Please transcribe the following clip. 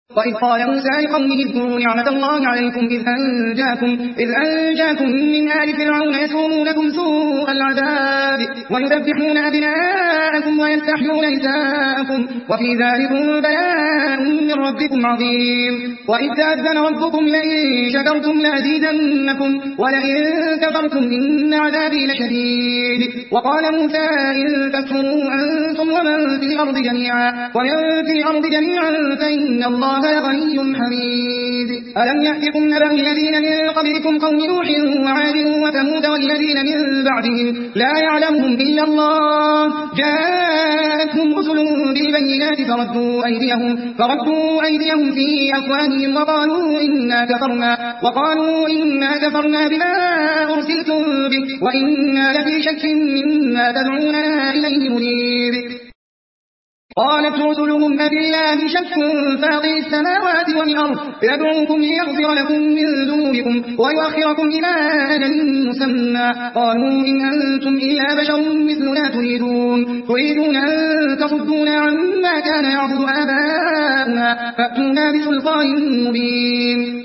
وإذ قال موسى لقومه اذكروا نعمة الله عليكم إذ أنجاكم من آل فرعون يسومونكم سوء العذاب ويذبحون أبناءكم ويستحيون نساءكم وفي ذلكم بلاء من ربكم عظيم. وإذ تأذن ربكم لئن شكرتم لأزيدنكم ولئن كفرتم إن عذابي لشديد. وقال موسى إن تكفروا أنتم ومن في الأرض جميعا فإن الله لغني حميد. ألم يأتكم نبأ الذين من قبلكم قوم نوح وعاد وثمود والذين من بعدهم لا يعلمهم إلا الله جاءتهم رسل بالبينات فردوا أيديهم في أفواههم وقالوا إنا كفرنا بما أرسلتم به وإنا لفي شك مما تدعوننا إليه مريب. قالت رسلهم أبالله شك فاطر السماوات والأرض يدعوكم ليغفر لكم من ذنوبكم ويؤخركم إلى أجل مسمى قالوا إن أنتم إلا بشر مثلنا تريدون أن تصدونا عما كان يعبد آباؤنا فأتونا بسلطان مبين.